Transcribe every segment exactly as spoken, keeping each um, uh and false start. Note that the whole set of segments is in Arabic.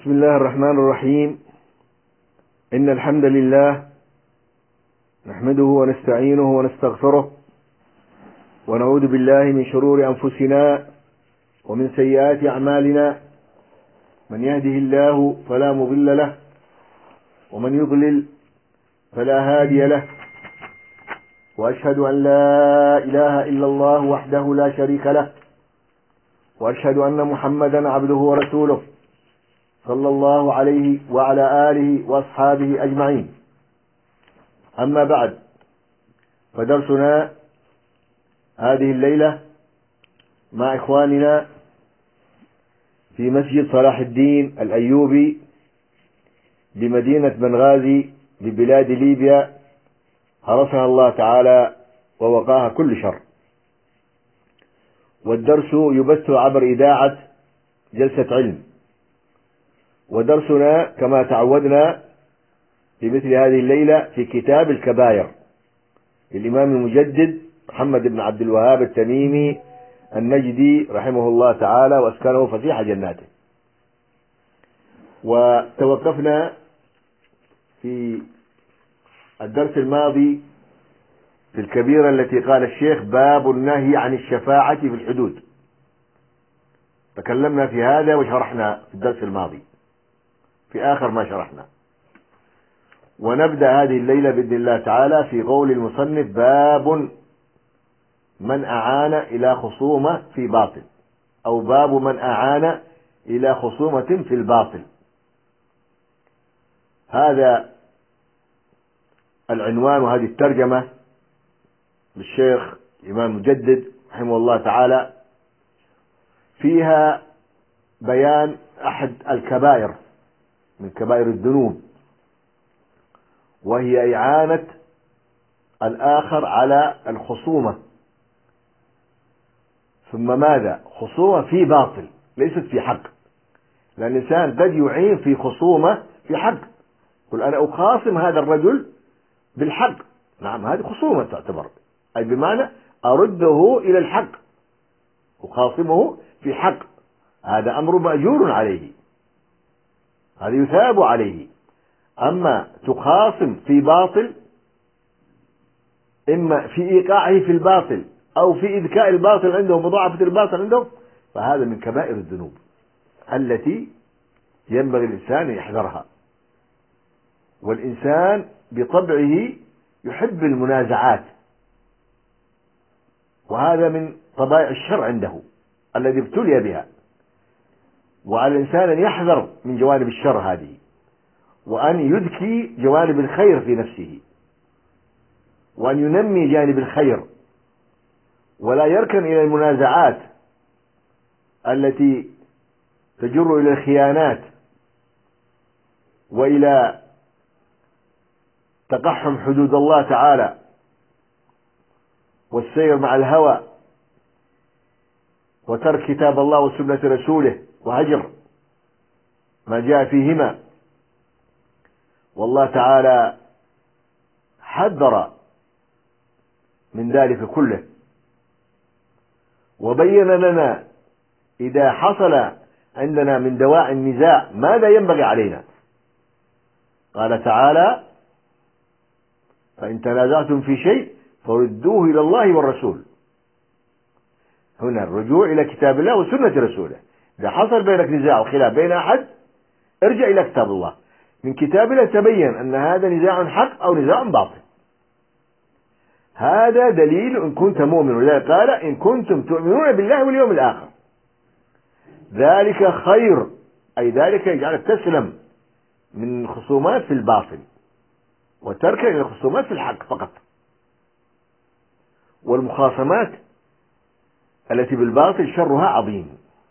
بسم الله الرحمن الرحيم. إن الحمد لله نحمده ونستعينه ونستغفره ونعوذ بالله من شرور أنفسنا ومن سيئات أعمالنا، من يهده الله فلا مضل له ومن يضلل فلا هادي له، وأشهد أن لا إله إلا الله وحده لا شريك له، وأشهد أن محمدا عبده ورسوله صلى الله عليه وعلى آله وأصحابه أجمعين. أما بعد، فدرسنا هذه الليلة مع إخواننا في مسجد صلاح الدين الأيوبي بمدينة بنغازي ببلاد ليبيا، حرسها الله تعالى ووقاها كل شر. والدرس يبث عبر إذاعة جلسة علم، ودرسنا كما تعودنا في مثل هذه الليلة في كتاب الكبائر للإمام المجدد محمد بن عبد الوهاب التميمي النجدي رحمه الله تعالى وأسكنه فسيح جناته. وتوقفنا في الدرس الماضي في الكبيرة التي قال الشيخ باب النهي عن الشفاعة في الحدود. تكلمنا في هذا وشرحنا في الدرس الماضي في آخر ما شرحنا، ونبدأ هذه الليلة بإذن الله تعالى في قول المصنف باب من أعان إلى خصومة في باطل، أو باب من أعان إلى خصومة في الباطل. هذا العنوان وهذه الترجمة للشيخ الإمام المجدد رحمه الله تعالى، فيها بيان أحد الكبائر من كبائر الذنوب، وهي إعانة الآخر على الخصومة. ثم ماذا؟ خصومة في باطل ليست في حق، لأن الإنسان قد يعين في خصومة في حق، يقول أنا أخاصم هذا الرجل بالحق، نعم هذه خصومة تعتبر، أي بمعنى أرده إلى الحق، أخاصمه في حق، هذا أمر مأجور عليه، هذا يثاب عليه. أما تخاصم في باطل، إما في إيقاعه في الباطل أو في إذكاء الباطل عنده ومضاعفة الباطل عنده، فهذا من كبائر الذنوب التي ينبغي الإنسان أن يحذرها. والإنسان بطبعه يحب المنازعات، وهذا من طبائع الشر عنده الذي ابتلي بها، وعلى الإنسان أن يحذر من جوانب الشر هذه، وأن يذكي جوانب الخير في نفسه، وأن ينمي جانب الخير، ولا يركن إلى المنازعات التي تجر إلى الخيانات وإلى تقحم حدود الله تعالى والسير مع الهوى وترك كتاب الله وسنة رسوله وهجر ما جاء فيهما. والله تعالى حذر من ذلك كله، وبين لنا إذا حصل عندنا من دواعي النزاع ماذا ينبغي علينا. قال تعالى فإن تنازعتم في شيء فردوه إلى الله والرسول. هنا الرجوع إلى كتاب الله وسنة رسوله. إذا حصل بينك نزاع وخلاف بين أحد، ارجع إلى كتاب الله، من كتاب الله تبين أن هذا نزاع حق أو نزاع باطل. هذا دليل إن كنت مؤمن، ولذلك قال إن كنتم تؤمنون بالله واليوم الآخر، ذلك خير، أي ذلك يجعلك تسلم من خصومات في الباطل وتركن إلى الخصومات في الحق فقط. والمخاصمات التي بالباطل شرها عظيم،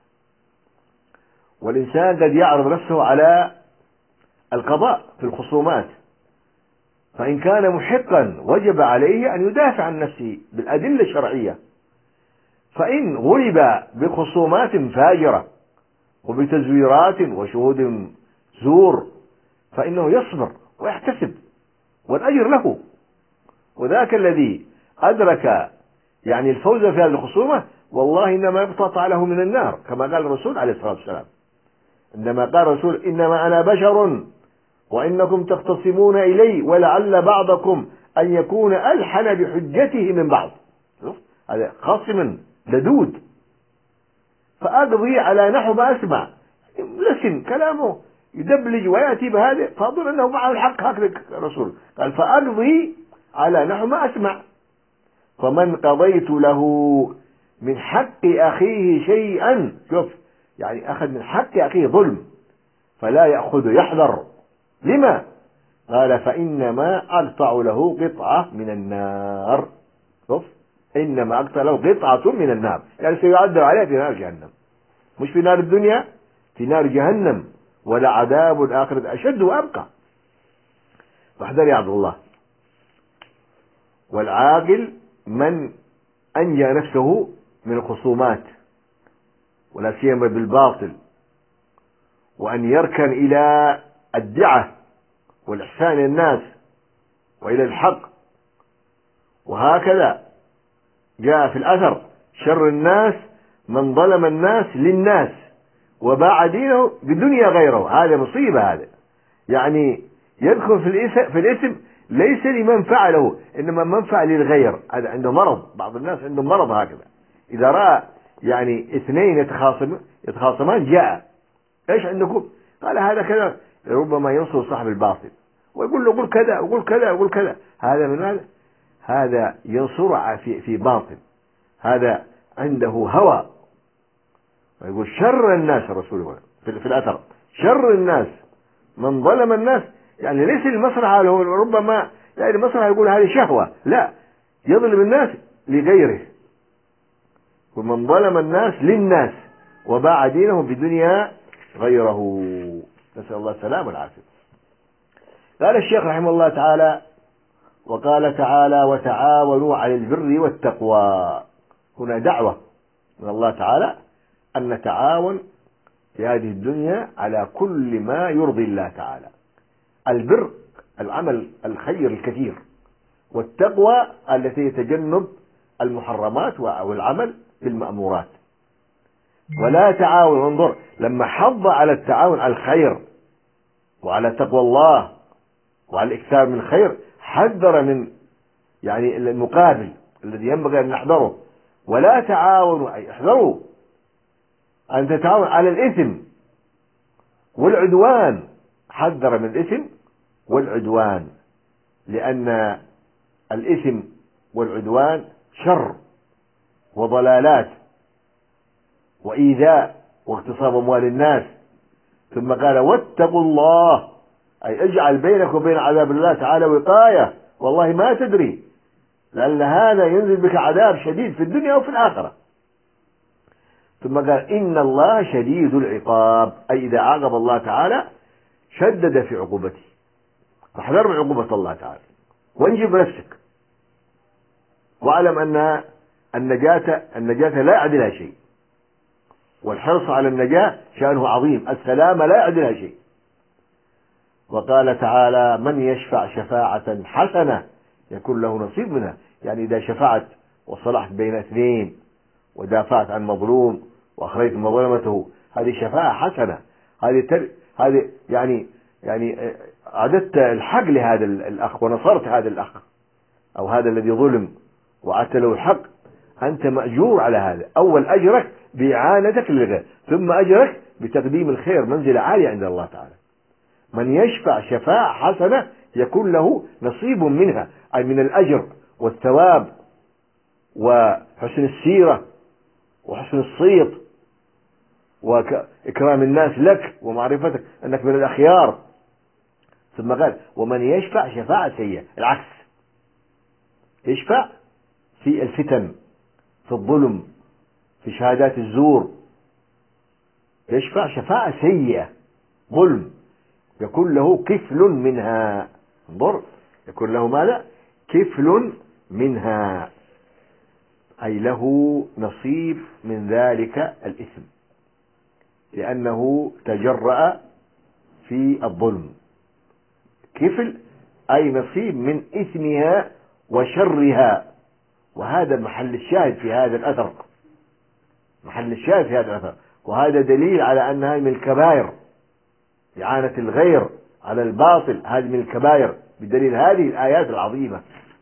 والإنسان قد يعرض نفسه على القضاء في الخصومات، فإن كان محقا وجب عليه أن يدافع عن نفسه بالأدلة الشرعية. فإن غلب بخصومات فاجرة وبتزويرات وشهود زور فإنه يصبر ويحتسب والأجر له، وذاك الذي أدرك يعني الفوز في هذه الخصومة والله إنما يقطع له من النار، كما قال الرسول عليه الصلاة والسلام عندما قال الرسول إنما أنا بشر وإنكم تختصمون إلي ولعل بعضكم أن يكون ألحن بحجته من بعض. هذا خصم لدود، فأقضي على نحو ما أسمع. لسن كلامه يدبلج ويأتي بهذا، فأظن أنه معه الحق. هكذا الرسول قال فأقضي على نحو ما أسمع، فمن قضيت له من حق أخيه شيئا، شوف يعني أخذ من حق أخيه ظلم، فلا يأخذ، يحذر. لما؟ قال فإنما أقطع له قطعة من النار. شوف إنما أقطع له قطعة من النار، يعني سيعذب عليه في نار جهنم، مش في نار الدنيا، في نار جهنم، ولا عذاب الآخرة أشد وأبقى. فاحذر يا عبد الله. والعاقل من أنجى نفسه من الخصومات، ولا سيما بالباطل، وأن يركن إلى الدعة والإحسان إلى الناس وإلى الحق. وهكذا جاء في الأثر شر الناس من ظلم الناس للناس وباع دينه بدنيا غيره. هذا مصيبة. هذا يعني يدخل في الاسم, في الاسم ليس لمن فعله، إنما منفعة للغير. هذا عنده مرض. بعض الناس عنده مرض هكذا، إذا رأى يعني اثنين يتخاصم يتخاصمان جاء ايش عندكم؟ قال هذا كذا، ربما ينصر صاحب الباطل ويقول له قل كذا وقل كذا وقل كذا. هذا من هذا هذا ينصر في في باطل، هذا عنده هوى. ويقول شر الناس، الرسول في, في الأثر شر الناس من ظلم الناس، يعني ليس المصلحة له، ربما يعني المصلحة يقول هذه شهوة، لا، يظلم الناس لغيره. ومن ظلم الناس للناس وباع دينه بدنيا غيره، نسأل الله السلامة والعافية. قال الشيخ رحمه الله تعالى: وقال تعالى: وتعاونوا على البر والتقوى. هنا دعوة من الله تعالى أن نتعاون في هذه الدنيا على كل ما يرضي الله تعالى. البر العمل الخير الكثير، والتقوى التي يتجنب المحرمات والعمل بالمأمورات. ولا تعاون، انظر لما حض على التعاون على الخير وعلى تقوى الله وعلى الإكثار من الخير، حذر من يعني المقابل الذي ينبغي أن نحذره. ولا تعاونوا، أي احذروا أن تتعاون على الإثم والعدوان. حذر من الإثم والعدوان، لأن الإثم والعدوان شر وضلالات وإيذاء واغتصاب أموال الناس. ثم قال: واتقوا الله، أي اجعل بينك وبين عذاب الله تعالى وقاية، والله ما تدري لأن هذا ينزل بك عذاب شديد في الدنيا وفي الآخرة. ثم قال: إن الله شديد العقاب، أي إذا عاقب الله تعالى شدد في عقوبته، فاحذر من عقوبة الله تعالى وانجب نفسك، واعلم أن النجاة النجاة لا يعدلها شيء، والحرص على النجاة شأنه عظيم، السلامة لا يعدلها شيء. وقال تعالى: من يشفع شفاعة حسنة يكون له نصيب منها. يعني إذا شفعت وصلحت بين اثنين ودافعت عن مظلوم وأخرجت مظلمته، هذه شفاعة حسنة. هذه تل... هذه يعني يعني أعددت الحق لهذا الأخ ونصرت هذا الأخ أو هذا الذي ظلم وأعدت له الحق، أنت مأجور على هذا. أول أجرك بإعانتك للغير، ثم أجرك بتقديم الخير، منزلة عالية عند الله تعالى. من يشفع شفاعة حسنة يكون له نصيب منها، أي من الأجر والثواب وحسن السيرة وحسن الصيت وإكرام الناس لك ومعرفتك أنك من الأخيار. ثم قال: ومن يشفع شفاعة سيئة، العكس، يشفع في الفتن، في الظلم، في شهادات الزور، يشفع شفاعة سيئة، ظلم، يكون له كفل منها. انظر، يكون له ماذا؟ كفل منها، أي له نصيب من ذلك الإثم، لأنه تجرأ في الظلم. كفل أي نصيب من إثمها وشرها. وهذا محل الشاهد في هذا الأثر، محل الشاهد في هذا الأثر، وهذا دليل على أنها من الكبائر إعانة الغير على الباطل هذه من الكبائر بدليل هذه الآيات العظيمة.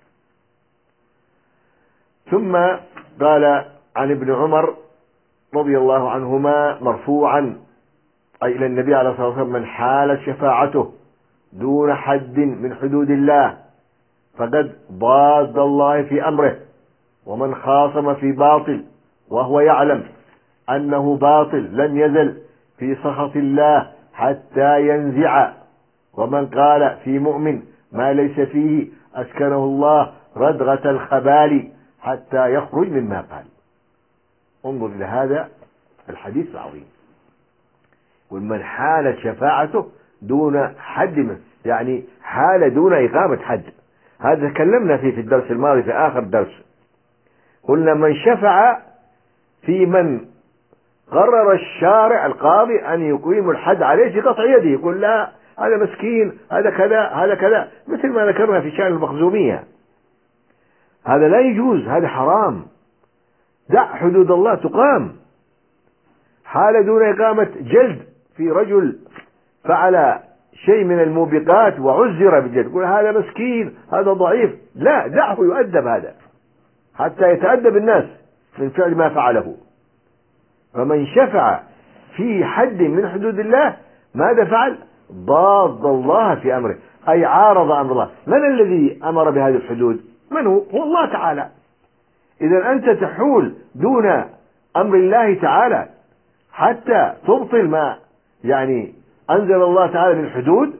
ثم قال عن ابن عمر رضي الله عنهما مرفوعا أي إلى النبي عليه الصلاة والسلام: من حالت شفاعته دون حد من حدود الله فقد ضاد الله في أمره، ومن خاصم في باطل وهو يعلم أنه باطل لم يزل في سخط الله حتى ينزع، ومن قال في مؤمن ما ليس فيه أسكنه الله ردغة الخبال حتى يخرج مما قال. انظر إلى هذا الحديث العظيم. ومن حالت شفاعته دون حد من، يعني حال دون إقامة حد. هذا تكلمنا فيه في الدرس الماضي في آخر درس، قلنا من شفع في من قرر الشارع القاضي أن يقيم الحد عليه في قطع يده، يقول لا هذا مسكين، هذا كذا، هذا كذا، مثل ما ذكرنا في شأن المخزومية. هذا لا يجوز، هذا حرام. دع حدود الله تقام. حال دون إقامة جلد في رجل فعل شيء من الموبقات وعزر بالجلد، يقول هذا مسكين، هذا ضعيف، لا، دعه يؤدب هذا حتى يتأدب الناس من فعل ما فعله. فمن شفع في حد من حدود الله ماذا فعل؟ ضاد الله في أمره، أي عارض أمر الله. من الذي أمر بهذه الحدود؟ من هو؟ هو الله تعالى. إذا أنت تحول دون أمر الله تعالى حتى تبطل ما يعني أنزل الله تعالى من حدود،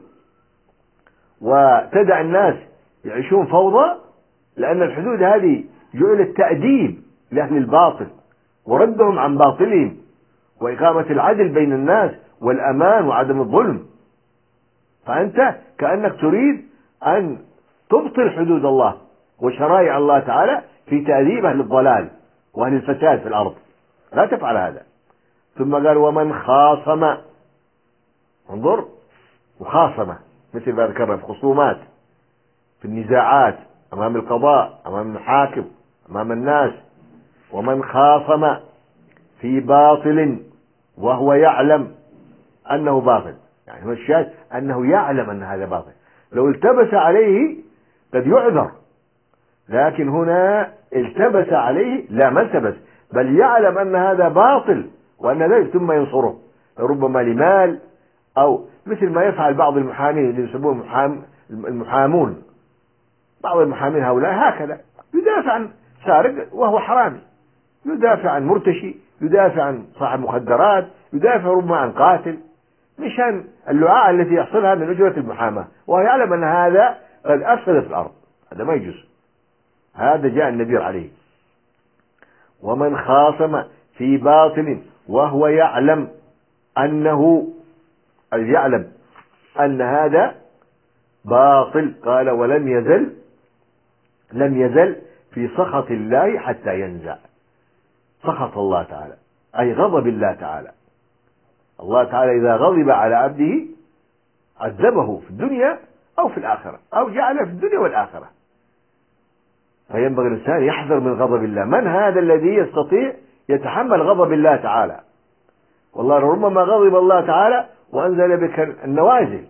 وتدع الناس يعيشون فوضى، لأن الحدود هذه جعلت تأديب لأهل الباطل وردهم عن باطلهم وإقامة العدل بين الناس والأمان وعدم الظلم. فأنت كأنك تريد أن تبطل حدود الله وشرائع الله تعالى في تأديب أهل الضلال وأهل الفساد في الأرض. لا تفعل هذا. ثم قال: ومن خاصم، انظر، مخاصمة مثل ما ذكرنا في خصومات، في النزاعات أمام القضاء، أمام المحاكم، أمام الناس. ومن خاصم في باطل وهو يعلم أنه باطل، يعني هو الشاهد أنه يعلم أن هذا باطل. لو التبس عليه قد يعذر، لكن هنا التبس عليه، لا، ما التبس، بل يعلم أن هذا باطل وأن ذلك ثم ينصره، ربما لمال، أو مثل ما يفعل بعض المحامين اللي يسمون المحام المحامون. بعض المحامين هؤلاء هكذا يدافع عن سارق وهو حرامي، يدافع عن مرتشي، يدافع عن صاحب مخدرات، يدافع ربما عن قاتل، مشان اللعاء التي يحصلها من أجرة المحاماة، وهو يعلم أن هذا قد أفسد في الأرض. هذا ما يجوز. هذا جاء النبي عليه. ومن خاصم في باطل وهو يعلم أنه يعلم أن هذا باطل، قال: ولم يزل لم يزل في سخط الله حتى ينزع. سخط الله تعالى أي غضب الله تعالى. الله تعالى إذا غضب على عبده عذبه في الدنيا أو في الآخرة، أو جعله في الدنيا والآخرة. فينبغي الإنسان يحذر من غضب الله. من هذا الذي يستطيع يتحمل غضب الله تعالى؟ والله ربما غضب الله تعالى وأنزل بك النوازل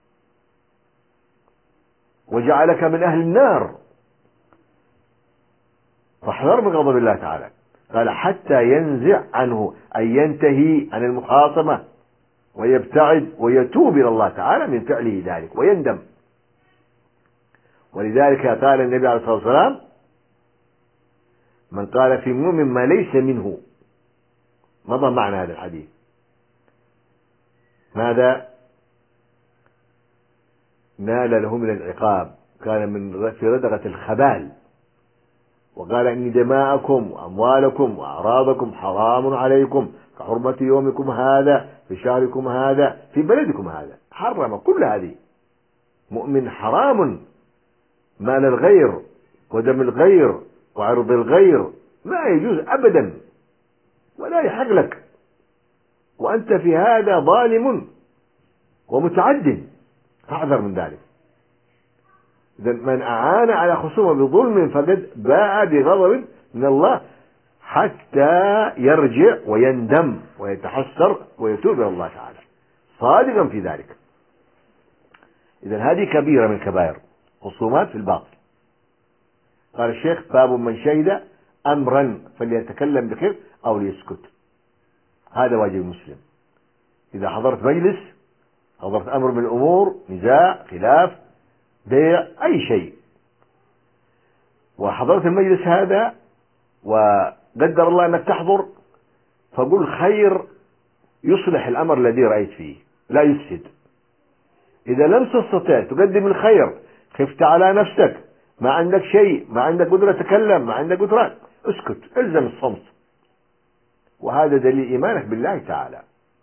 وجعلك من أهل النار، فاحذر من غضب الله تعالى. قال: حتى ينزع عنه، أي ينتهي عن المخاصمة ويبتعد ويتوب إلى الله تعالى من فعله ذلك ويندم. ولذلك قال النبي عليه الصلاة والسلام: من قال في مؤمن ما ليس منه. مضى معنى هذا الحديث. ماذا نال له من العقاب؟ كان من في ردغة الخبال. وقال: إن دماءكم وأموالكم وأعراضكم حرام عليكم كحرمة يومكم هذا في شهركم هذا في بلدكم هذا. حرم كل هذه. مؤمن حرام مال الغير ودم الغير وعرض الغير، ما يجوز أبدا ولا يحق لك، وأنت في هذا ظالم ومتعد، فاحذر من ذلك. إذا من أعان على خصومه بظلم فقد باء بغضب من الله حتى يرجع ويندم ويتحسر ويتوب إلى الله تعالى. صادقا في ذلك. إذن هذه كبيرة من الكبائر، خصومات في الباطل. قال الشيخ: باب من شهد أمرا فليتكلم بخير أو ليسكت. هذا واجب المسلم. إذا حضرت مجلس، حضرت أمر من الأمور، نزاع، خلاف، بيع، أي شيء، وحضرت المجلس هذا وقدر الله أنك تحضر، فقل خير يصلح الأمر الذي رأيت فيه، لا يفسد. إذا لم تستطع تقدم الخير، خفت على نفسك، ما عندك شيء، ما عندك قدرة تكلم، ما عندك قدرة، اسكت، الزم الصمت، وهذا دليل إيمانك بالله تعالى،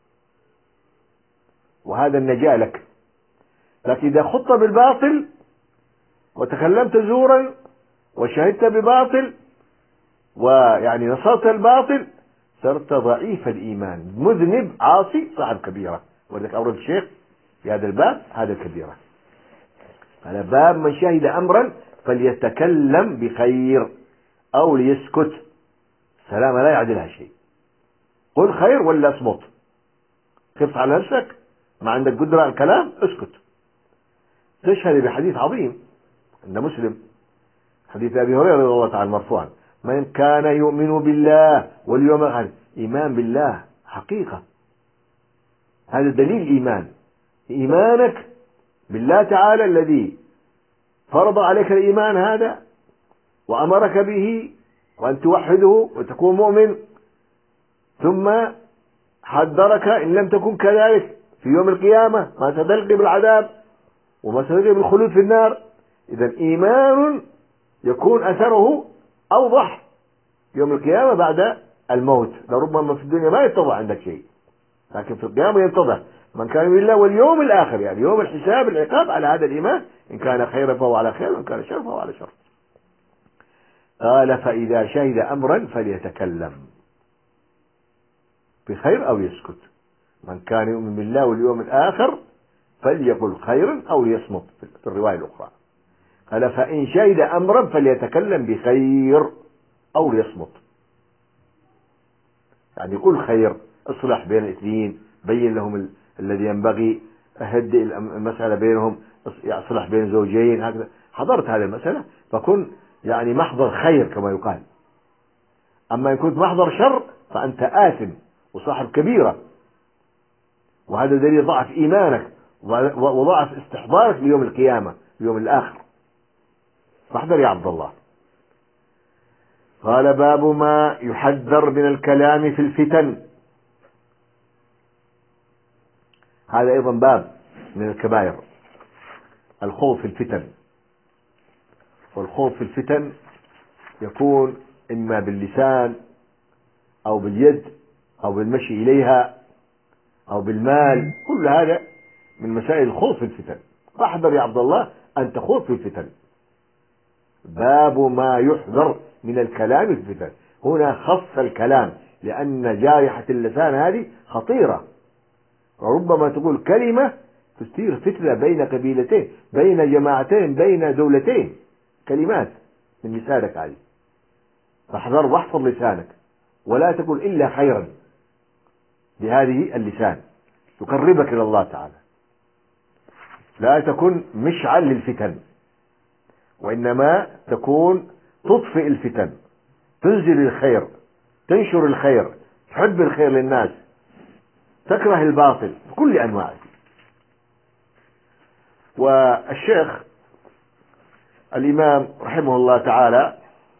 وهذا النجاة لك. لكن إذا خضت بالباطل وتكلمت زورا وشهدت بباطل ويعني نصرت الباطل، صرت ضعيف الإيمان، مذنب، عاصي، صاحب كبيرة. ولذلك أورد الشيخ في هذا الباب هذا الكبيرة. على باب من شهد أمرا فليتكلم بخير أو ليسكت. سلامة لا يعدلها شيء. قل خير ولا اصمت. خف على نفسك، ما عندك قدرة على الكلام، اسكت. تشهد بحديث عظيم عند مسلم، حديث أبي هريرة رضي الله تعالى مرفوعا: من كان يؤمن بالله واليوم الآخر. إيمان بالله حقيقة، هذا دليل إيمان. إيمانك بالله تعالى الذي فرض عليك الإيمان هذا وأمرك به، وأن توحده وتكون مؤمن، ثم حذرك إن لم تكن كذلك في يوم القيامة ما ستلقي بالعذاب وما ستلقي بالخلود في النار. إذن إيمان يكون أثره أوضح يوم القيامة بعد الموت. لربما في الدنيا ما يتضح عندك شيء، لكن في القيامة يتضح. من كان يؤمن بالله واليوم الآخر، يعني يوم الحساب، العقاب على هذا الإيمان، إن كان خيرا فهو على خير، وإن كان شر فهو على شر. قال: فإذا شهد أمرا فليتكلم بخير أو يسكت. من كان يؤمن بالله واليوم الآخر فليقل خيرا أو ليصمت في الرواية الأخرى. قال: فإن شهد أمرا فليتكلم بخير أو ليصمت. يعني يقول خير، اصلح بين الاثنين، بين لهم ال... الذي ينبغي، أهدئ المسألة بينهم، اصلح بين زوجين، هكذا. حضرت هذه المسألة فكن يعني محضر خير كما يقال. أما إن كنت محضر شر فأنت آثم وصاحب كبيرة، وهذا دليل ضعف إيمانك وضعف استحضارك ليوم القيامة، ليوم الآخر. فاحذر يا عبد الله. قال: باب ما يحذر من الكلام في الفتن. هذا أيضا باب من الكبائر، الخوض في الفتن. والخوض في الفتن يكون إما باللسان أو باليد أو بالمشي إليها أو بالمال، كل هذا من مسائل الخوض في الفتن. فاحذر يا عبد الله أن تخوض في الفتن. باب ما يحذر من الكلام في الفتن. هنا خص الكلام لأن جارحة اللسان هذه خطيرة، وربما تقول كلمة تثير فتنة بين قبيلتين، بين جماعتين، بين دولتين، كلمات من لسانك هذه. فاحذر واحفظ لسانك، ولا تقول إلا خيرا بهذه اللسان تقربك إلى الله تعالى. لا تكن مشعل للفتن، وإنما تكون تطفئ الفتن، تنزل الخير، تنشر الخير، تحب الخير للناس، تكره الباطل بكل أنواعه. والشيخ الإمام رحمه الله تعالى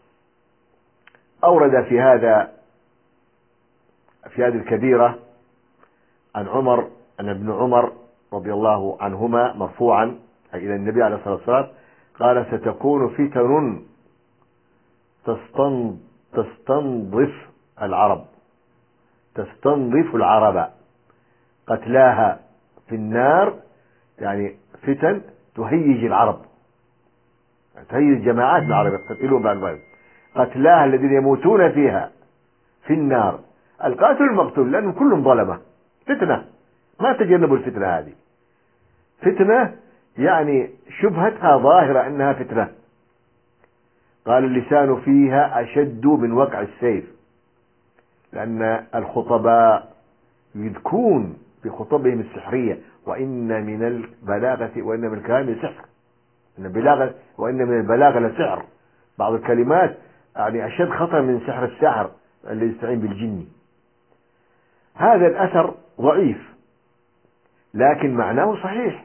أورد في هذا في هذه الكبيرة عن عمر، عن ابن عمر رضي الله عنهما مرفوعا إلى النبي عليه الصلاة والسلام قال: ستكون فتن تستنضف العرب تستنضف العرب قتلاها في النار. يعني فتن تهيج العرب، تهيج جماعات العرب يقتتلون بعد ذلك. قتلاها الذين يموتون فيها في النار. القاتل المقتول لأنهم كلهم ظلمة، فتنة، ما تجنبوا الفتنة هذه. فتنة يعني شبهتها ظاهرة أنها فتنة. قال: اللسان فيها أشد من وقع السيف، لأن الخطباء يذكون في خطبهم السحرية: وإن من البلاغة وإن من الكلام لسحر، إن البلاغة وإن من البلاغة لسحر. بعض الكلمات يعني أشد خطر من سحر الساحر اللي يستعين بالجن. هذا الأثر ضعيف لكن معناه صحيح،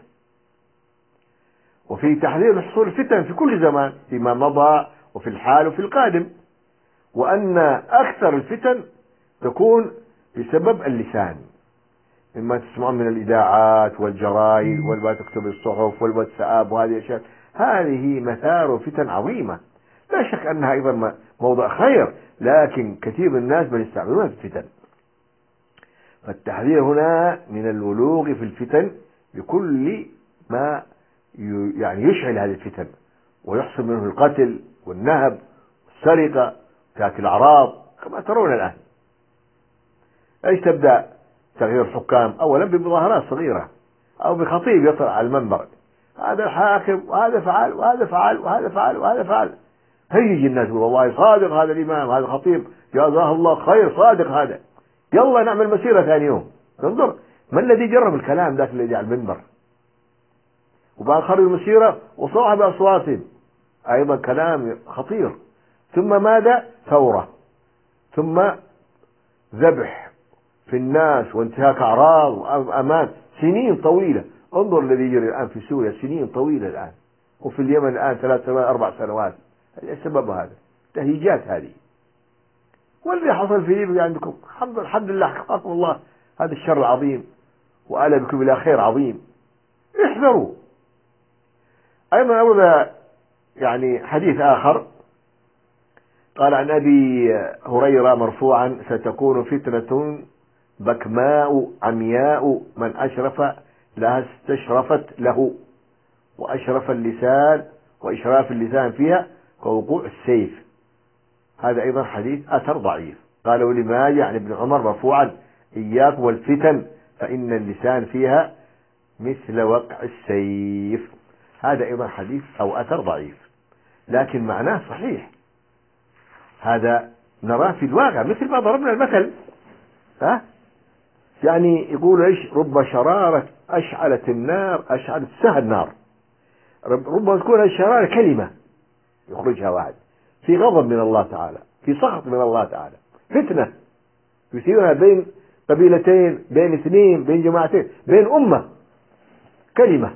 وفي تحذير حصول الفتن في كل زمان فيما مضى وفي الحال وفي القادم، وأن أكثر الفتن تكون بسبب اللسان، مما تسمعون من الإذاعات والجرائد والما تكتب الصحف والواتساب وهذه الأشياء، هذه مثار فتن عظيمة. لا شك أنها أيضا موضع خير، لكن كثير من الناس بل يستعملونها في الفتن. فالتحذير هنا من الولوغ في الفتن بكل ما يعني يشعل هذه الفتن ويحصل منه القتل والنهب والسرقة وتأتي الأعراض كما ترون الآن. ايش تبدأ؟ تغيير الحكام أولا بمظاهرات صغيرة أو بخطيب يطلع على المنبر: هذا الحاكم وهذا فعل وهذا فعل وهذا فعل وهذا فعل. هيجي الناس يقول: والله صادق هذا الإمام، هذا الخطيب، جزاه الله خير، صادق هذا، يلا نعمل مسيرة ثاني يوم. انظر ما الذي جرب الكلام ذاك الذي على المنبر، وبعد خرج المسيرة وصاح بأصواتهم، أيضا كلام خطير. ثم ماذا؟ ثورة، ثم ذبح في الناس وانتهاك أعراض وأمان، سنين طويلة. انظر الذي يجري الآن في سوريا، سنين طويلة الآن، وفي اليمن الآن ثلاث سنوات أربع سنوات. السبب هذا تهيجات هذه. والذي حصل في ليبيا عندكم الحمد لله حقكم الله هذا الشر العظيم وآل بكم إلى خير عظيم. احذروا. أيضا أورد يعني حديث آخر قال عن أبي هريرة مرفوعا: ستكون فتنة بكماء عمياء من أشرف لها استشرفت له، وأشرف اللسان وإشراف اللسان فيها كوقوع السيف. هذا أيضا حديث أثر ضعيف. قال ولماجه عن ابن عمر مرفوعا: إياكم والفتن فإن اللسان فيها مثل وقع السيف. هذا أيضا حديث أو أثر ضعيف لكن معناه صحيح. هذا نراه في الواقع مثل ما ضربنا المثل. ها يعني يقول ايش؟ رب شرارة أشعلت النار أشعلت سهل النار. ربما تكون الشرارة كلمة يخرجها واحد في غضب من الله تعالى، في سخط من الله تعالى، فتنة يثيرها بين قبيلتين، بين اثنين، بين جماعتين، بين أمة. كلمة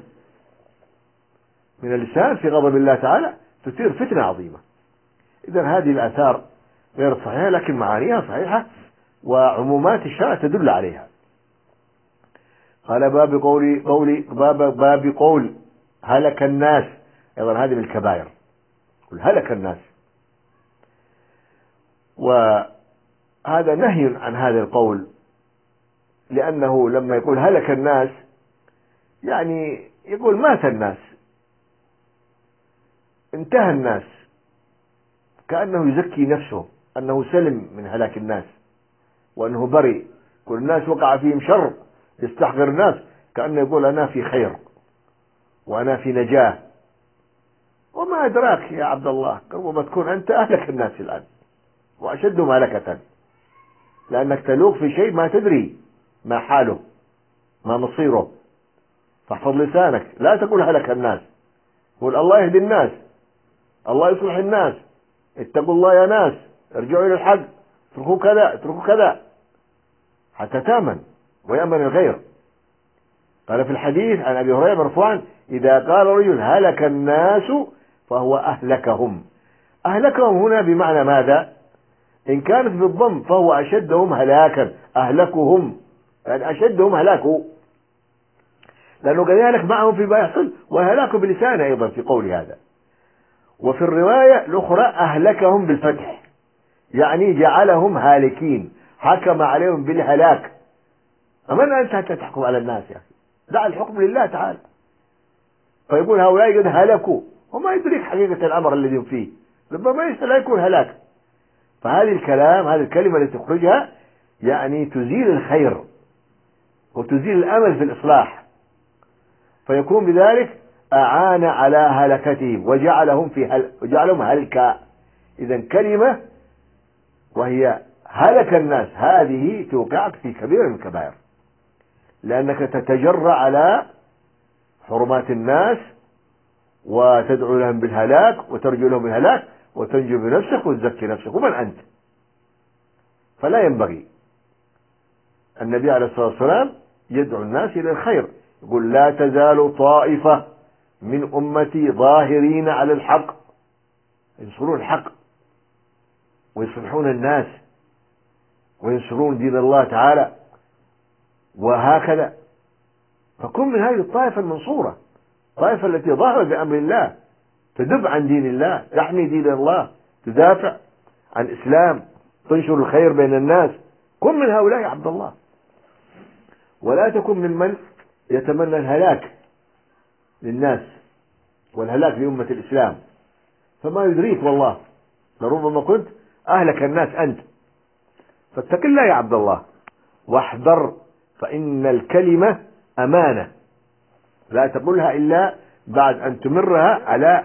من اللسان في غضب الله تعالى تثير فتنة عظيمة. إذن هذه الآثار غير صحيحة لكن معانيها صحيحة وعمومات الشرع تدل عليها. قال باب قولي قولي باب باب قول هلك الناس، أيضا هذه من الكبائر، قل هلك الناس، وهذا نهي عن هذا القول، لأنه لما يقول هلك الناس يعني يقول مات الناس، انتهى الناس، كأنه يزكي نفسه أنه سلم من هلاك الناس وأنه بريء. كل الناس وقع فيهم شر يستحقر الناس، كأنه يقول أنا في خير وأنا في نجاة. وما أدراك يا عبد الله، ربما تكون أنت أهلك الناس الآن وأشدهم هلكة، لأنك تلوق في شيء ما تدري ما حاله ما مصيره. فاحفظ لسانك، لا تقول هلك الناس، قول الله يهدي الناس، الله يصلح الناس، اتقوا الله يا ناس، ارجعوا إلى الحق، اتركوا كذا اتركوا كذا، حتى تامن ويأمن الغير. قال في الحديث عن أبي هريرة مرفوعا: إذا قال رجل هلك الناس فهو أهلكهم. أهلكهم هنا بمعنى ماذا؟ إن كانت بالضم فهو أشدهم هلاكا، أهلكهم يعني أشدهم هلاكوا، لأنه قد يهلك معهم فيما يحصل وهلاكوا بلسانه أيضا في قول هذا. وفي الرواية الأخرى أهلكهم بالفتح، يعني جعلهم هالكين، حكم عليهم بالهلاك. أمن أنت حتى تحكم على الناس يا أخي؟ دع الحكم لله تعالى. فيقول هؤلاء قد هلكوا وما يدرك حقيقة الأمر الذي فيه، ربما لا يكون هلاك. فهذه الكلام هذه الكلمة التي تخرجها يعني تزيل الخير وتزيل الأمل في الإصلاح، فيكون بذلك أعان على هلكتهم وجعلهم في هل وجعلهم هلكا. إذن كلمة وهي هلك الناس هذه توقعك في كبير من الكبائر. لأنك تتجرأ على حرمات الناس وتدعو لهم بالهلاك وترجو لهم بالهلاك وتنجو بنفسك وتزكي نفسك. ومن أنت؟ فلا ينبغي. النبي عليه الصلاة والسلام يدعو الناس إلى الخير، يقول لا تزال طائفة من أمتي ظاهرين على الحق، ينصرون الحق ويصلحون الناس وينصرون دين الله تعالى، وهكذا. فكن من هذه الطائفة المنصورة، الطائفة التي ظهرت بأمر الله، تدب عن دين الله، تحمي دين الله، تدافع عن الإسلام، تنشر الخير بين الناس. كن من هؤلاء يا عبد الله، ولا تكن ممن يتمنى الهلاك للناس والهلاك لأمة الإسلام. فما يدريك والله لربما كنت أهلك الناس أنت. فاتق الله يا عبد الله واحذر، فإن الكلمة أمانة لا تقولها إلا بعد أن تمرها على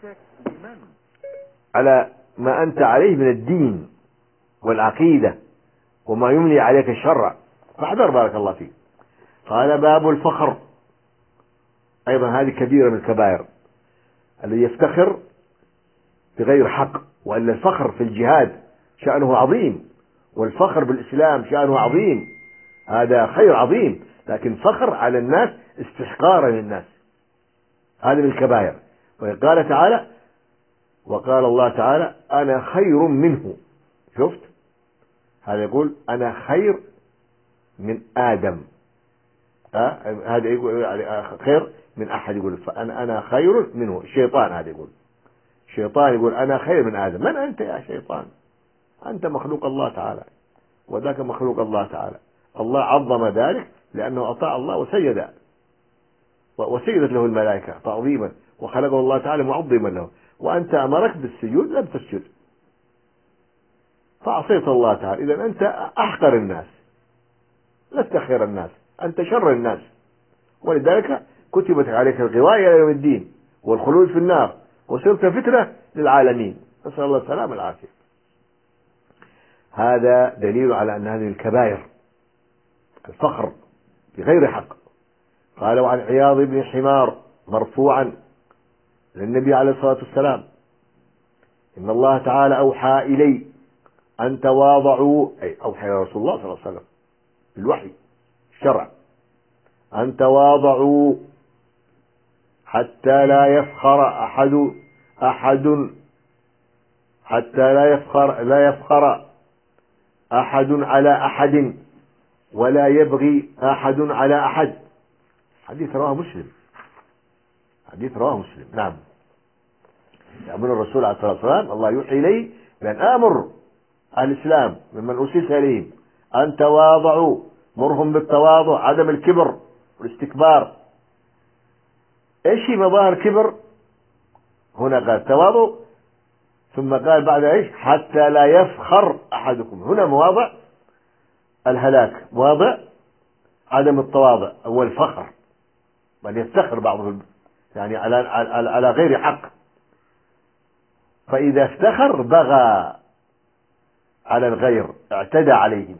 على ما أنت عليه من الدين والعقيدة وما يملي عليك الشرع. فاحذر بارك الله فيك. قال باب الفخر، أيضا هذه كبيرة من الكبائر، الذي يفتخر بغير حق. وأن الفخر في الجهاد شأنه عظيم، والفخر بالإسلام شأنه عظيم، هذا خير عظيم. لكن فخر على الناس استحقارا للناس هذا من الكبائر. وقال تعالى وقال الله تعالى أنا خير منه. شفت هذا يقول أنا خير من آدم، أه؟ هذا يقول خير من أحد، يقول فأنا أنا خير منه. الشيطان هذا يقول، الشيطان يقول أنا خير من آدم. من أنت يا شيطان؟ أنت مخلوق الله تعالى وذاك مخلوق الله تعالى. الله عظم ذلك لأنه أطاع الله وسجد، وسجدت له الملائكة تعظيما، وخلقه الله تعالى معظما له. وأنت أمرك بالسجود لم تسجد فعصيت الله تعالى. إذن أنت أحقر الناس، لست خير الناس، أنت شر الناس. ولذلك كتبت عليك الغواية إلى يوم الدين والخلود في النار، وصرت فتنة للعالمين. نسأل الله السلامة والعافية. هذا دليل على أن هذه الكبائر الفخر بغير حق. قال عن عياض بن حمار مرفوعا للنبي عليه الصلاة والسلام إن الله تعالى أوحى إلي أن تواضعوا، أي أوحى إلى رسول الله صلى الله عليه وسلم بالوحي الشرع، أن تواضعوا حتى لا يفخر أحد أحد حتى لا يفخر لا يفخر أحد على أحد ولا يبغي أحد على أحد. حديث رواه مسلم، حديث رواه مسلم. نعم، يأمر الرسول عليه الصلاة والسلام الله يوحي إليه بأن آمر أهل الإسلام ممن أسس إليهم أن تواضعوا، مرهم بالتواضع، عدم الكبر والاستكبار. إيش هي مظاهر كبر؟ هنا قال تواضع، ثم قال بعد إيش؟ حتى لا يفخر أحدكم. هنا مواضع الهلاك، مواضع عدم التواضع والفخر، بل يفتخر بعضهم يعني على على على غير حق. فإذا افتخر بغى على الغير، اعتدى عليهم،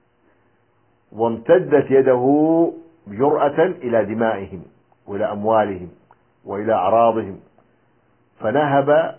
وامتدت يده جرأة إلى دمائهم وإلى أموالهم وإلى أعراضهم، فنهب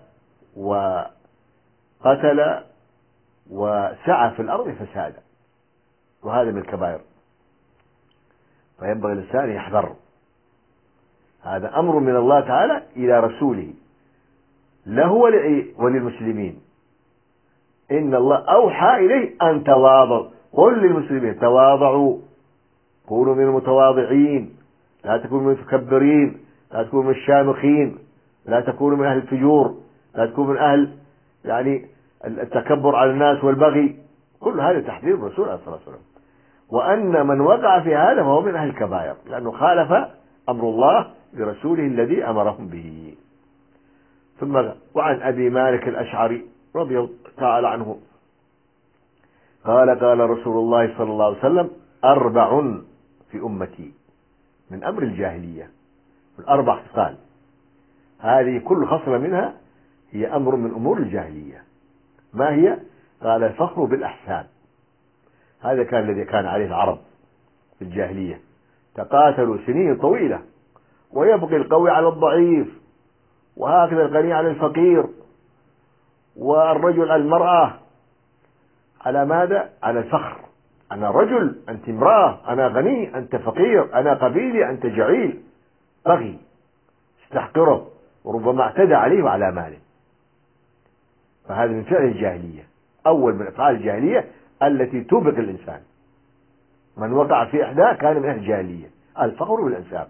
وقتل وسعى في الأرض فسادا. وهذا من الكبائر. فينبغي الإنسان يحذر. هذا أمر من الله تعالى إلى رسوله له وللمسلمين. إن الله أوحى إليه أن تواضعوا، قل للمسلمين تواضعوا، كونوا من المتواضعين، لا تكونوا من المتكبرين، لا تكونوا من الشامخين، لا تكونوا من أهل الفجور، لا تكونوا من أهل يعني التكبر على الناس والبغي. كل هذا تحذير الرسول عليه الصلاة والسلام. وأن من وقع في هذا فهو من أهل الكبائر، لأنه خالف أمر الله لرسوله الذي أمرهم به. ثم وعن أبي مالك الأشعري رضي الله تعالى عنه قال قال رسول الله صلى الله عليه وسلم أربع في أمتي من أمر الجاهلية. الأربع خصال هذه كل خصلة منها هي أمر من أمور الجاهلية. ما هي؟ قال الفخر بالأحسان. هذا كان الذي كان عليه العرب في الجاهلية، تقاتلوا سنين طويلة، ويبقي القوي على الضعيف، وهكذا الغني على الفقير، والرجل على المرأة، على ماذا؟ على الفخر. أنا رجل، أنت امرأة، أنا غني، أنت فقير، أنا قبيلي، أنت جعيل. بغي، استحقره، وربما اعتدى عليه وعلى ماله. فهذا من فعل الجاهلية، أول من أفعال الجاهلية التي توبق الإنسان. من وقع في إحداه كان من أهل الجاهلية، الفقر والأنساب،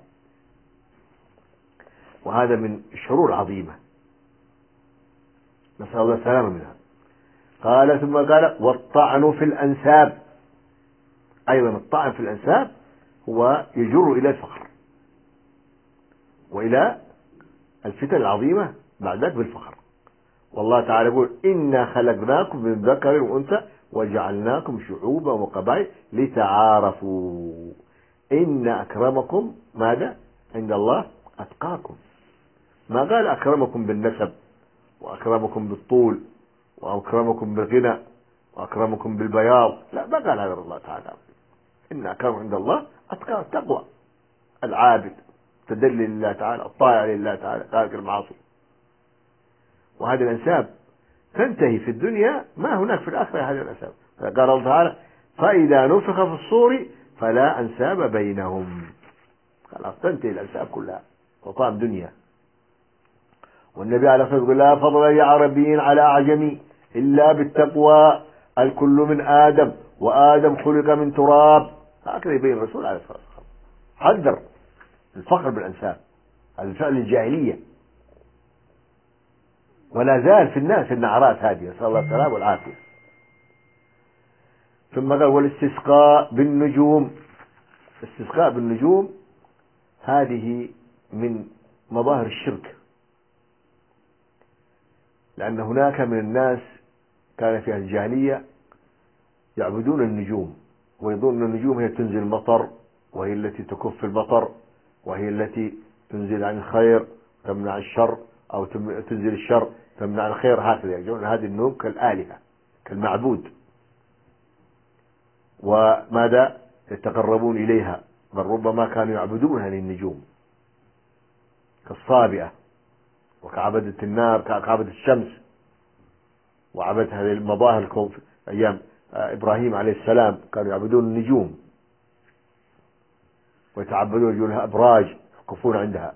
وهذا من الشرور العظيمة، نسأل الله السلامة منها. قال ثم قال والطعن في الأنساب، أيضا الطعن في الأنساب هو يجر إلى الفقر وإلى الفتن العظيمة بعد ذلك بالفقر. والله تعالى يقول إنا خلقناكم من ذكر وأنثى وجعلناكم شعوبا وقبائل لتعارفوا إن أكرمكم ماذا عند الله أتقاكم. ما قال أكرمكم بالنسب، وأكرمكم بالطول، وأكرمكم بالغنى، وأكرمكم بالبياض، لا، ما قال هذا الله تعالى. إن أكرمكم عند الله أتقاكم، التقوى، العابد، تدلي لله تعالى، الطائع لله تعالى، تارك المعاصي. وهذه الأنساب تنتهي في الدنيا، ما هناك في الآخرة هذه الأنساب. قال الله تعالى فإذا نفخ في الصور فلا أنساب بينهم، خلاص تنتهي الأنساب كلها، وطعم دنيا. والنبي عليه الصلاة والسلام يقول لا فضل لعربي على أعجمي إلا بالتقوى، الكل من آدم وآدم خلق من تراب. هكذا يبين الرسول عليه الصلاة والسلام، حذر الفخر بالأنساب، هذا فعل الجاهلية، ولا زال في الناس النعرات هذه، نسأل الله السلامة والعافية. ثم قال والاستسقاء بالنجوم. الاستسقاء بالنجوم هذه من مظاهر الشرك، لأن هناك من الناس كان فيها الجاهلية يعبدون النجوم، ويظن النجوم هي تنزل المطر، وهي التي تكف المطر، وهي التي تنزل عن الخير تمنع الشر، أو تنزل الشر تمنع الخير، هكذا يجعلون هذه النجوم كالآلهة كالمعبود. وماذا يتقربون إليها؟ بل ربما كانوا يعبدون هذه النجوم كالصابئة، وكعبدة النار، كعبدة الشمس، وعبدة هذه المظاهر الكون. أيام إبراهيم عليه السلام كانوا يعبدون النجوم، ويتعبدون يجون لها أبراج يقفون عندها.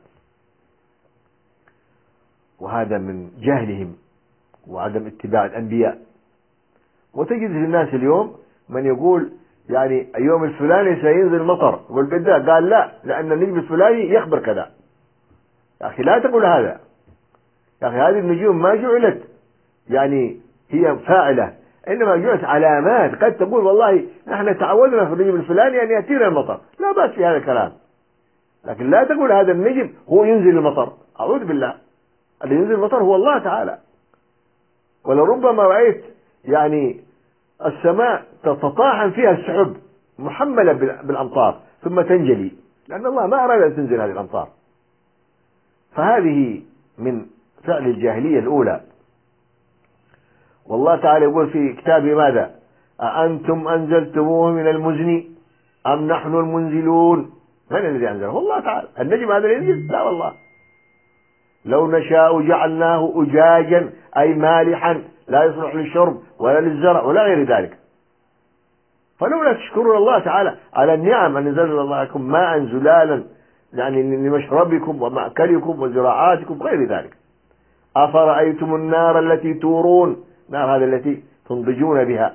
وهذا من جهلهم وعدم اتباع الأنبياء. وتجد في الناس اليوم من يقول يعني اليوم الفلاني سينزل مطر، والبداء قال لا، لأن النجم الفلاني يخبر كذا. يا أخي لا تقول هذا، يا أخي هذه النجوم ما جعلت يعني هي فاعلة، إنما جعلت علامات. قد تقول والله نحن تعودنا في النجم الفلاني أن يأتينا المطر، لا بأس في هذا الكلام، لكن لا تقول هذا النجم هو ينزل المطر. أعوذ بالله، اللي ينزل المطر هو الله تعالى. ولربما رأيت يعني السماء تتطاحن فيها السحب محملة بالأمطار ثم تنجلي، لأن الله ما أراد أن تنزل هذه الأمطار. فهذه من فعل الجاهلية الأولى. والله تعالى يقول في كتابه ماذا؟ أأنتم أنزلتموه من المزن أم نحن المنزلون؟ من الذي أنزله؟ الله تعالى. النجم هذا ينزل؟ لا والله. لو نشاء جعلناه أجاجا أي مالحا لا يصلح للشرب ولا للزرع ولا غير ذلك. فلولا تشكرون الله تعالى على النعم أن نزل الله لكم ماء زلالا يعني لمشربكم ومأكلكم وزراعاتكم وغير ذلك. أفرأيتم النار التي تورون، نار هذه التي تنضجون بها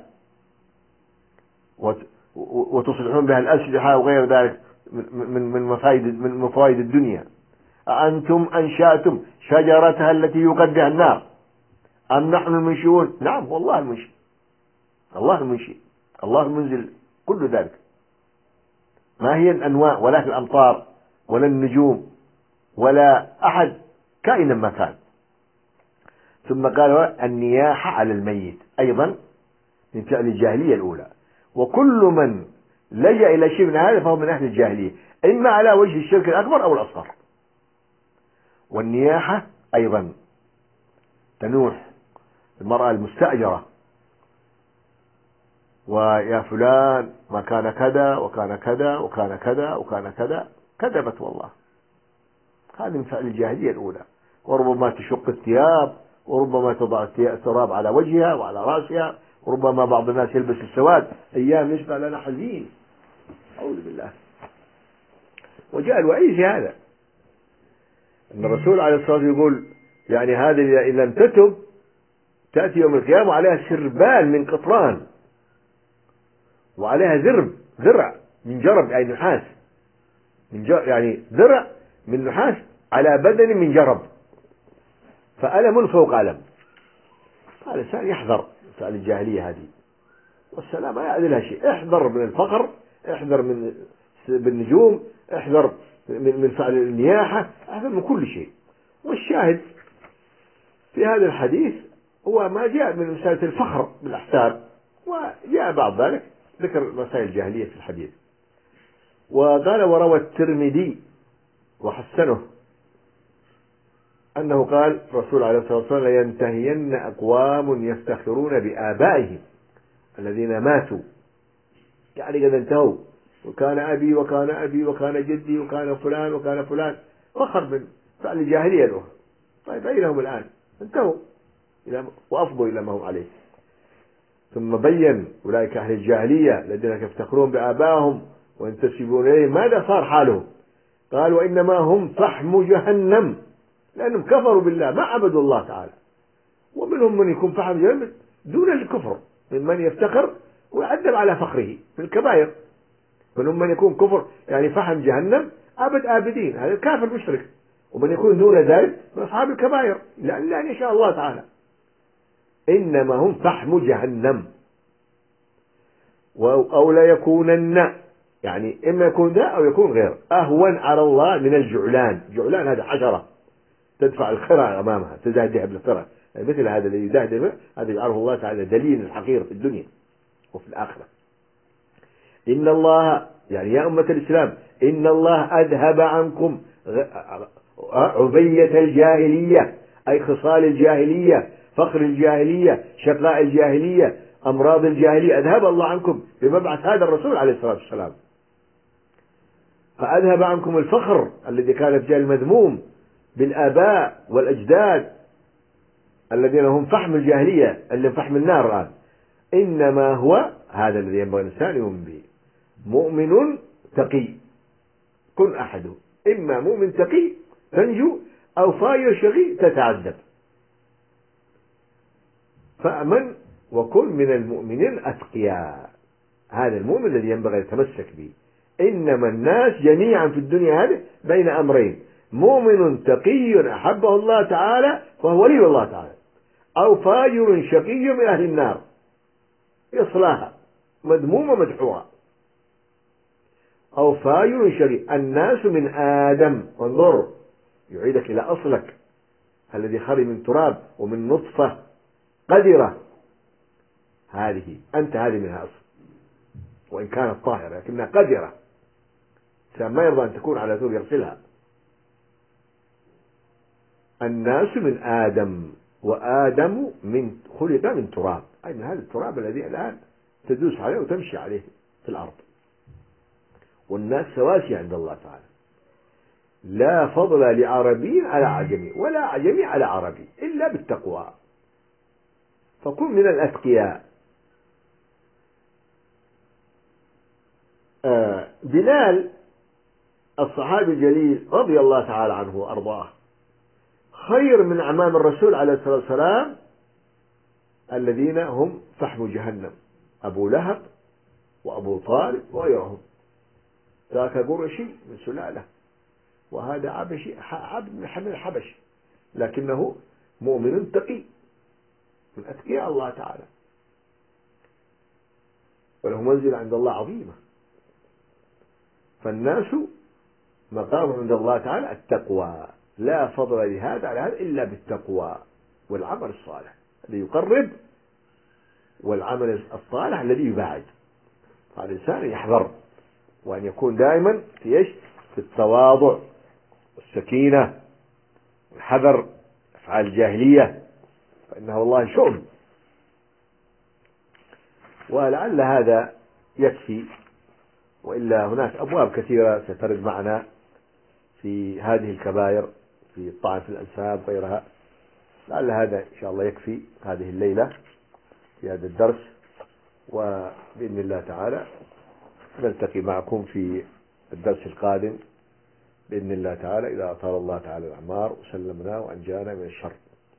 وتصلحون بها الأسلحة وغير ذلك من من مفايد من مفايد الدنيا. أأنتم أنشأتم شجرتها التي يوقد بها النار أم نحن المنشئون؟ نعم والله المنشئ، الله المنشئ، الله المنزل كل ذلك. ما هي الأنواع ولا في الأمطار ولا النجوم ولا أحد كائنا ما كان. ثم قال النياحة على الميت أيضا من فعل الجاهلية الأولى. وكل من لجأ إلى شيء من هذا فهو من أهل الجاهلية، إما على وجه الشرك الأكبر أو الأصغر. والنياحة أيضا تنوح المرأة المستأجرة ويا فلان ما كان كذا وكان كذا وكان كذا وكان كذا، كذبت والله. هذه من فعل الجاهلية الأولى. وربما تشق الثياب، وربما تضع التراب على وجهها وعلى رأسها، وربما بعض الناس يلبس السواد، أيام يشبه لنا حزين، أعوذ بالله. وجاء الوعيد في هذا، أن الرسول عليه الصلاة والسلام يقول يعني هذا إذا لم تتب تأتي يوم القيامة عليها سربال من قطران، وعليها ذرب ذرع من جرب يعني نحاس، من جرب يعني ذرع من نحاس على بدن من جرب، فألم فوق ألم. قال الإنسان يحذر فعل الجاهلية هذه، والسلام ما يعدلها شيء. احذر من الفقر، احذر من بالنجوم، احذر من من فعل النياحة، احذر من كل شيء. والشاهد في هذا الحديث هو ما جاء من مسألة الفخر بالأحساب، وجاء بعض ذلك ذكر مسائل الجاهلية في الحديث. وقال وروى الترمذي وحسنه أنه قال الرسول عليه الصلاة والسلام لينتهين أقوام يفتخرون بآبائهم الذين ماتوا، يعني قد انتهوا، وكان أبي وكان أبي وكان جدي وكان فلان وكان فلان، فخر من فعل الجاهلية له. طيب أين هم الآن؟ انتهوا وأفضوا إلى ما هم عليه. ثم بين أولئك أهل الجاهلية الذين يفتخرون بآبائهم وينتسبون إليهم ماذا صار حالهم؟ قال وإنما هم فحم جهنم، لأنهم كفروا بالله ما عبدوا الله تعالى. ومنهم من يكون فحم جهنم دون الكفر، من من يفتخر ويعذب على فخره من الكبائر. منهم من يكون كفر يعني فحم جهنم أبد آبدين، هذا كافر مشرك. ومن يكون دون ذلك من أصحاب الكبائر لأن لا يشاء الله تعالى. إنما هم فحم جهنم. أو لا يكونن، يعني إما يكون ذا أو يكون غير، أهون على الله من الجعلان. جعلان هذا حشرة تدفع الخرع أمامها تدهدها بالخرع، يعني مثل هذا الذي يدهده هذا يجعله الله تعالى دليل الحقير في الدنيا وفي الآخرة. إن الله يعني يا أمة الإسلام إن الله أذهب عنكم عبية الجاهلية، أي خصال الجاهلية، فقر الجاهلية، شقاء الجاهلية، أمراض الجاهلية، أذهب الله عنكم بمبعث هذا الرسول عليه الصلاة والسلام. فأذهب عنكم الفخر الذي كان في المذموم بالآباء والأجداد الذين هم فحم الجاهلية اللي فحم النار الآن. إنما هو هذا الذي ينبغي الإنسان يؤمن به، مؤمن تقي كن أحده، إما مؤمن تقي تنجو أو فاجر شقي تتعذب. فأمن وكن من المؤمنين الأتقياء، هذا المؤمن الذي ينبغي يتمسك به. إنما الناس جميعا في الدنيا هذه بين أمرين، مؤمن تقي أحبه الله تعالى فهو ولي الله تعالى، أو فاجر شقي من أهل النار يصلاها مذمومة مدحوها، أو فاجر شقي. الناس من آدم، وانظر يعيدك إلى أصلك الذي خرج من تراب ومن نطفة قذرة، هذه أنت هذه منها أصل، وإن كانت طاهرة لكنها قذرة، ما يرضى أن تكون على ثوب يغسلها. الناس من آدم، وآدم من خلق من تراب، أي من هذا التراب الذي الآن تدوس عليه وتمشي عليه في الأرض. والناس سواسية عند الله تعالى، لا فضل لعربي على عجمي ولا عجمي على عربي إلا بالتقوى، فكن من الأتقياء. آه بلال الصحابي الجليل رضي الله تعالى عنه وأرضاه خير من أعمام الرسول عليه الصلاة والسلام الذين هم فحم جهنم، أبو لهب وأبو طالب وغيرهم. ذاك قرشي من سلالة، وهذا عبشي عبد من حمل الحبش، لكنه مؤمن تقي من أتقياء الله تعالى، وله منزل عند الله عظيمة. فالناس مقام عند الله تعالى التقوى، لا فضل لهذا على هذا إلا بالتقوى والعمل الصالح الذي يقرب، والعمل الصالح الذي يباعد. فالإنسان يحذر وأن يكون دائما في إيش؟ في التواضع والسكينة والحذر أفعال الجاهلية، فإنها والله شؤم. ولعل هذا يكفي، وإلا هناك أبواب كثيرة سترد معنا في هذه الكبائر، في الطعن في الأنساب وغيرها. لعل هذا إن شاء الله يكفي هذه الليلة في هذا الدرس، وبإذن الله تعالى نلتقي معكم في الدرس القادم بإذن الله تعالى، إذا أطال الله تعالى الأعمار وسلمنا وأنجانا من الشر.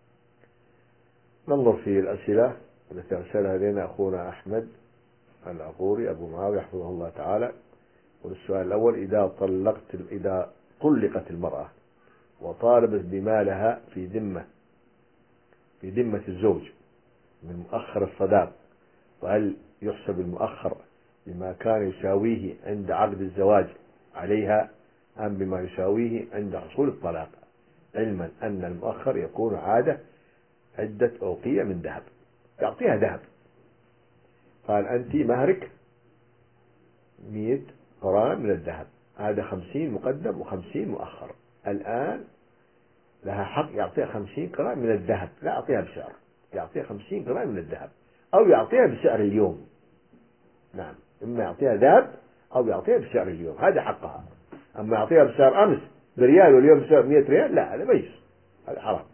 ننظر في الأسئلة التي أرسلها إلينا أخونا أحمد العقوري أبو معاوية حفظه الله تعالى. والسؤال الأول: إذا طلقت إذا طلقت المرأة وطالبت بمالها في ذمة في ذمة الزوج من مؤخر الصداق، فهل يحسب المؤخر بما كان يساويه عند عقد الزواج عليها أم بما يساويه عند حصول الطلاق، علما أن المؤخر يكون عادة عدة أوقية من ذهب؟ يعطيها ذهب، قال أنت مهرك مئة غرام من الذهب، هذا خمسين مقدم وخمسين مؤخر، الآن لها حق يعطيها خمسين غرام من الذهب، لا يعطيها بسعر، يعطيها خمسين غرام من الذهب، أو يعطيها بسعر اليوم. نعم، إما يعطيها ذهب أو يعطيها بسعر اليوم، هذا حقها. أما يعطيها بسعر أمس بريال واليوم بسعر مئة ريال، لا، هذا ميس، هذا حرام.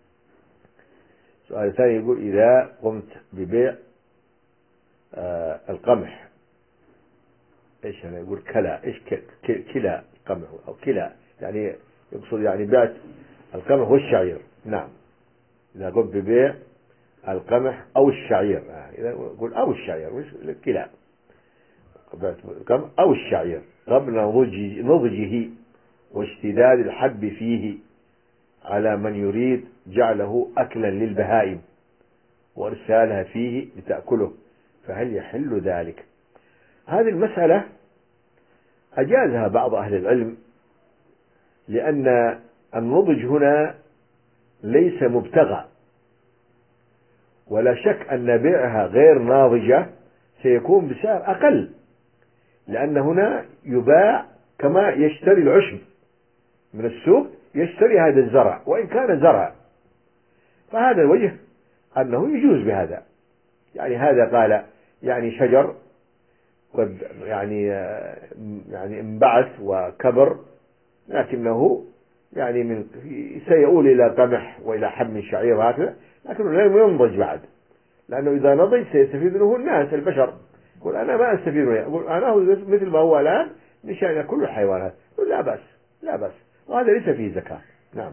سؤال ثاني يقول: إذا قمت ببيع آه القمح، إيش أنا يقول كلا، إيش كلا القمح أو كلا، يعني يقصد يعني بعت القمح والشعير. نعم، إذا قمت ببيع القمح أو الشعير، إذا يقول أو الشعير كلا، القمح أو الشعير قبل نضجه واشتداد الحب فيه على من يريد جعله أكلا للبهائم وإرسالها فيه لتأكله، فهل يحل ذلك؟ هذه المسألة أجازها بعض أهل العلم، لأن النضج هنا ليس مبتغى، ولا شك أن بيعها غير ناضجة سيكون بسعر أقل، لأن هنا يباع كما يشتري العشب من السوق، يشتري هذا الزرع وإن كان زرع، فهذا الوجه أنه يجوز بهذا. يعني هذا قال يعني شجر قد يعني يعني انبعث وكبر، لكنه يعني من سيؤول إلى قمح وإلى حب من شعير هكذا، لكنه لم ينضج بعد، لأنه إذا نضج سيستفيد منه الناس البشر. يقول أنا ما أستفيد منه، يقول أنا هو مثل ما هو الآن من شأن كل الحيوانات، لا بأس لا بأس، وهذا ليس فيه زكاة. نعم.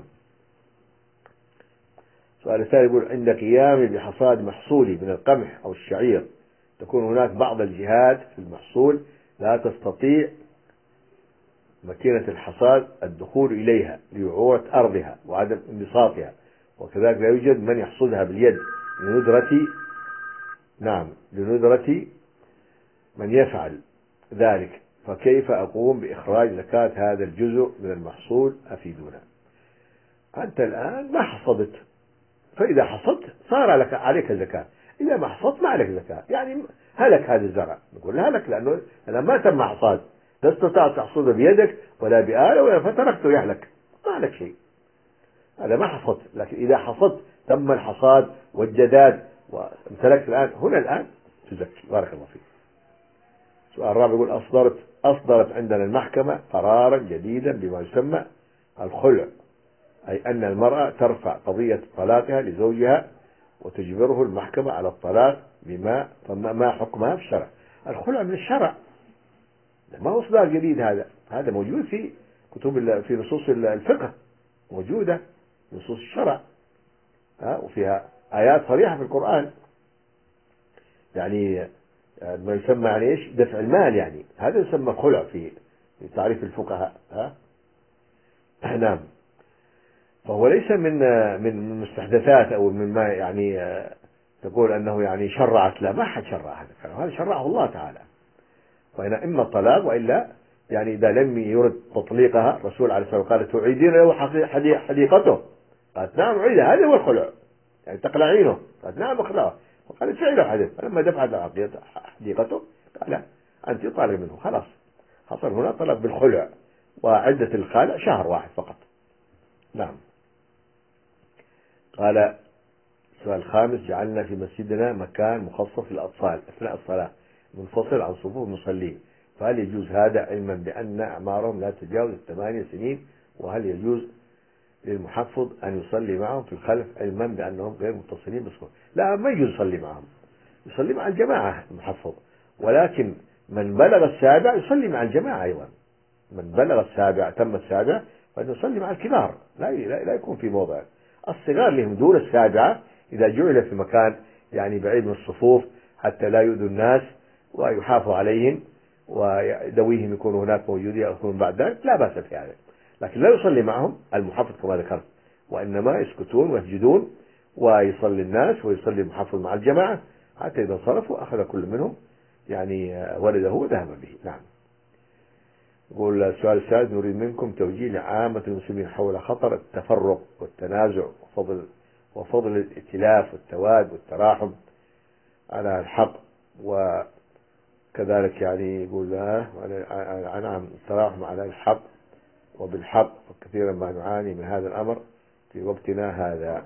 سؤال الثاني يقول: عند قيامي بحصاد محصولي من القمح أو الشعير تكون هناك بعض الجهات في المحصول لا تستطيع ماكينة الحصاد الدخول إليها لوعورة أرضها وعدم انبساطها، وكذلك لا يوجد من يحصدها باليد لندرة نعم لندرة من يفعل ذلك، فكيف أقوم بإخراج زكاة هذا الجزء من المحصول؟ أفيدونا. أنت الآن ما حصدت، فإذا حصدت صار لك عليك زكاة، إذا ما حصدت ما عليك زكاة، يعني هلك هذا الزرع، نقول هلك لأنه أنا ما تم حصاد، لا استطعت تحصده بيدك ولا بآلة ولا فتركته يهلك، ما لك شيء، هذا ما حصدت. لكن إذا حصدت تم الحصاد والجداد وامتلكت الآن، هنا الآن تزكي. بارك الله فيك. سؤال الرابع يقول: أصدرت أصدرت عندنا المحكمة قرارا جديدا بما يسمى الخلع، أي أن المرأة ترفع قضية طلاقها لزوجها وتجبره المحكمة على الطلاق بما ما حكمها في الشرع. الخلع من الشرع، ما هو إصدار جديد، هذا هذا موجود في كتب في نصوص الفقه، موجودة نصوص الشرع، ها وفيها آيات صريحة في القرآن، يعني ما يسمى يعني ايش دفع المال، يعني هذا يسمى خلع في تعريف الفقهاء. ها نعم، فهو ليس من من مستحدثات او مما يعني تقول انه يعني شرعت، لا، ما حد شرع هذا الكلام، هذا شرعه الله تعالى، فهنا اما الطلاق والا يعني اذا لم يرد تطليقها الرسول عليه الصلاه والسلام قال: تعيدين له حديقته؟ قالت: نعم أعيدها، هذا هو الخلع، يعني تقلعينه؟ قالت: نعم أخلعه، وقال: ادفعي له حديقته، فلما دفعت حديقته قال: أنت طالب منه، خلاص حصل هنا طلب بالخلع، وعدة الخالع شهر واحد فقط. نعم. قال السؤال الخامس: جعلنا في مسجدنا مكان مخصص للأطفال أثناء الصلاة منفصل عن صفوف المصلين، فهل يجوز هذا علما بأن أعمارهم لا تتجاوز الثمانية سنين؟ وهل يجوز للمحفظ أن يصلي معهم في الخلف علما بأنهم غير متصلين بالصفوف؟ لا، ما يجوز يصلي معهم، يصلي مع الجماعة المحفظ، ولكن من بلغ السابع يصلي مع الجماعة أيضا. من بلغ السابع تم السابع فإنه يصلي مع الكبار، لا لا يكون في موضع. الصغار اللي هم دون السابعة إذا جعل في مكان يعني بعيد من الصفوف حتى لا يؤذوا الناس ويحافظ عليهم وذويهم يكونوا هناك موجودين يكونون بعد ذلك لا بأس في هذا، لكن لا يصلي معهم المحفظ كما ذكرت، وإنما يسكتون ويسجدون ويصلي الناس ويصلي المحفظ مع الجماعة حتى إذا انصرفوا أخذ كل منهم يعني ولده وذهب به. نعم. يقول السؤال السادس: نريد منكم توجيه لعامة المسلمين حول خطر التفرق والتنازع وفضل وفضل الائتلاف والتواد والتراحم على الحق، وكذلك يعني يقول عن التراحم على الحق وبالحق، وكثيرا ما نعاني من هذا الأمر في وقتنا هذا.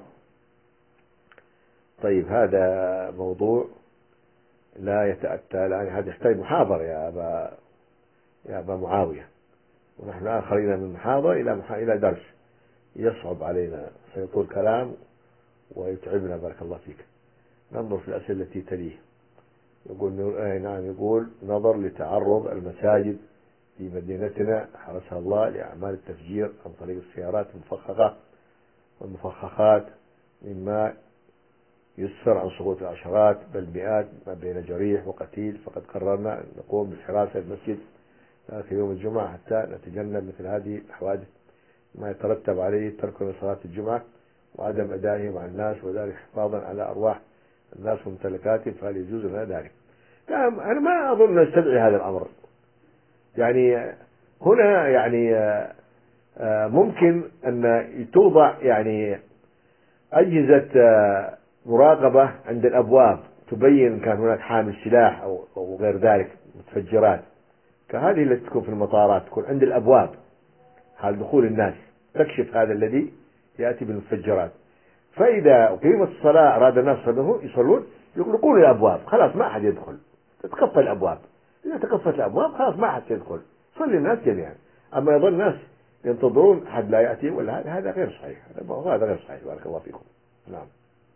طيب، هذا موضوع لا يتأتى الآن، هذا يحتاج محاضرة يا أبا يا أبا معاوية، ونحن الآن خرجنا من محاضرة إلى محا... إلى درس يصعب علينا، سيطول كلام ويتعبنا. بارك الله فيك. ننظر في الأسئلة التي تليه. يقول آه نعم يقول: نظر لتعرض المساجد في مدينتنا حرسها الله لأعمال التفجير عن طريق السيارات المفخخة والمفخخات، مما يسفر عن سقوط العشرات بل مئات ما بين جريح وقتيل، فقد قررنا أن نقوم بحراسة المسجد في يوم الجمعة حتى نتجنب مثل هذه الحوادث ما يترتب عليه تركنا صلاة الجمعة وعدم أدائه مع الناس، وذلك حفاظا على أرواح الناس وممتلكاتهم، فهل يجوز لنا ذلك؟ نعم، أنا ما أظن نستدعي هذا الأمر. يعني هنا يعني ممكن أن توضع يعني أجهزة مراقبة عند الأبواب تبين إن كان هناك حامل سلاح أو غير ذلك، متفجرات كهذه التي تكون في المطارات، تكون عند الأبواب حال دخول الناس، تكشف هذا الذي يأتي بالمتفجرات. فإذا أقيمت الصلاة أراد الناس يصلون يغلقون الأبواب، خلاص ما أحد يدخل، تتقفل الأبواب. إذا تقفلت الأبواب خلاص ما أحد يدخل، صلي الناس جميعا. أما يظل الناس ينتظرون حد لا يأتي ولا هذا غير صحيح، هذا غير صحيح. بارك الله فيكم. نعم.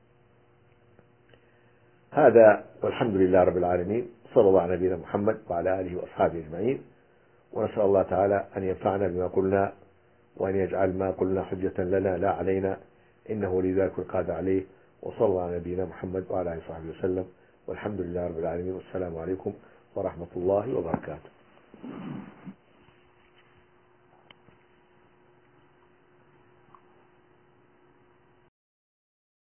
هذا والحمد لله رب العالمين، صلى الله على نبينا محمد وعلى آله وأصحابه أجمعين، ونسأل الله تعالى أن ينفعنا بما قلنا وأن يجعل ما قلنا حجة لنا لا علينا، إنه ولي ذلك القادر عليه. وصلى الله على نبينا محمد وعلى آله وصحبه وسلم، والحمد لله رب العالمين، والسلام عليكم ورحمة الله وبركاته.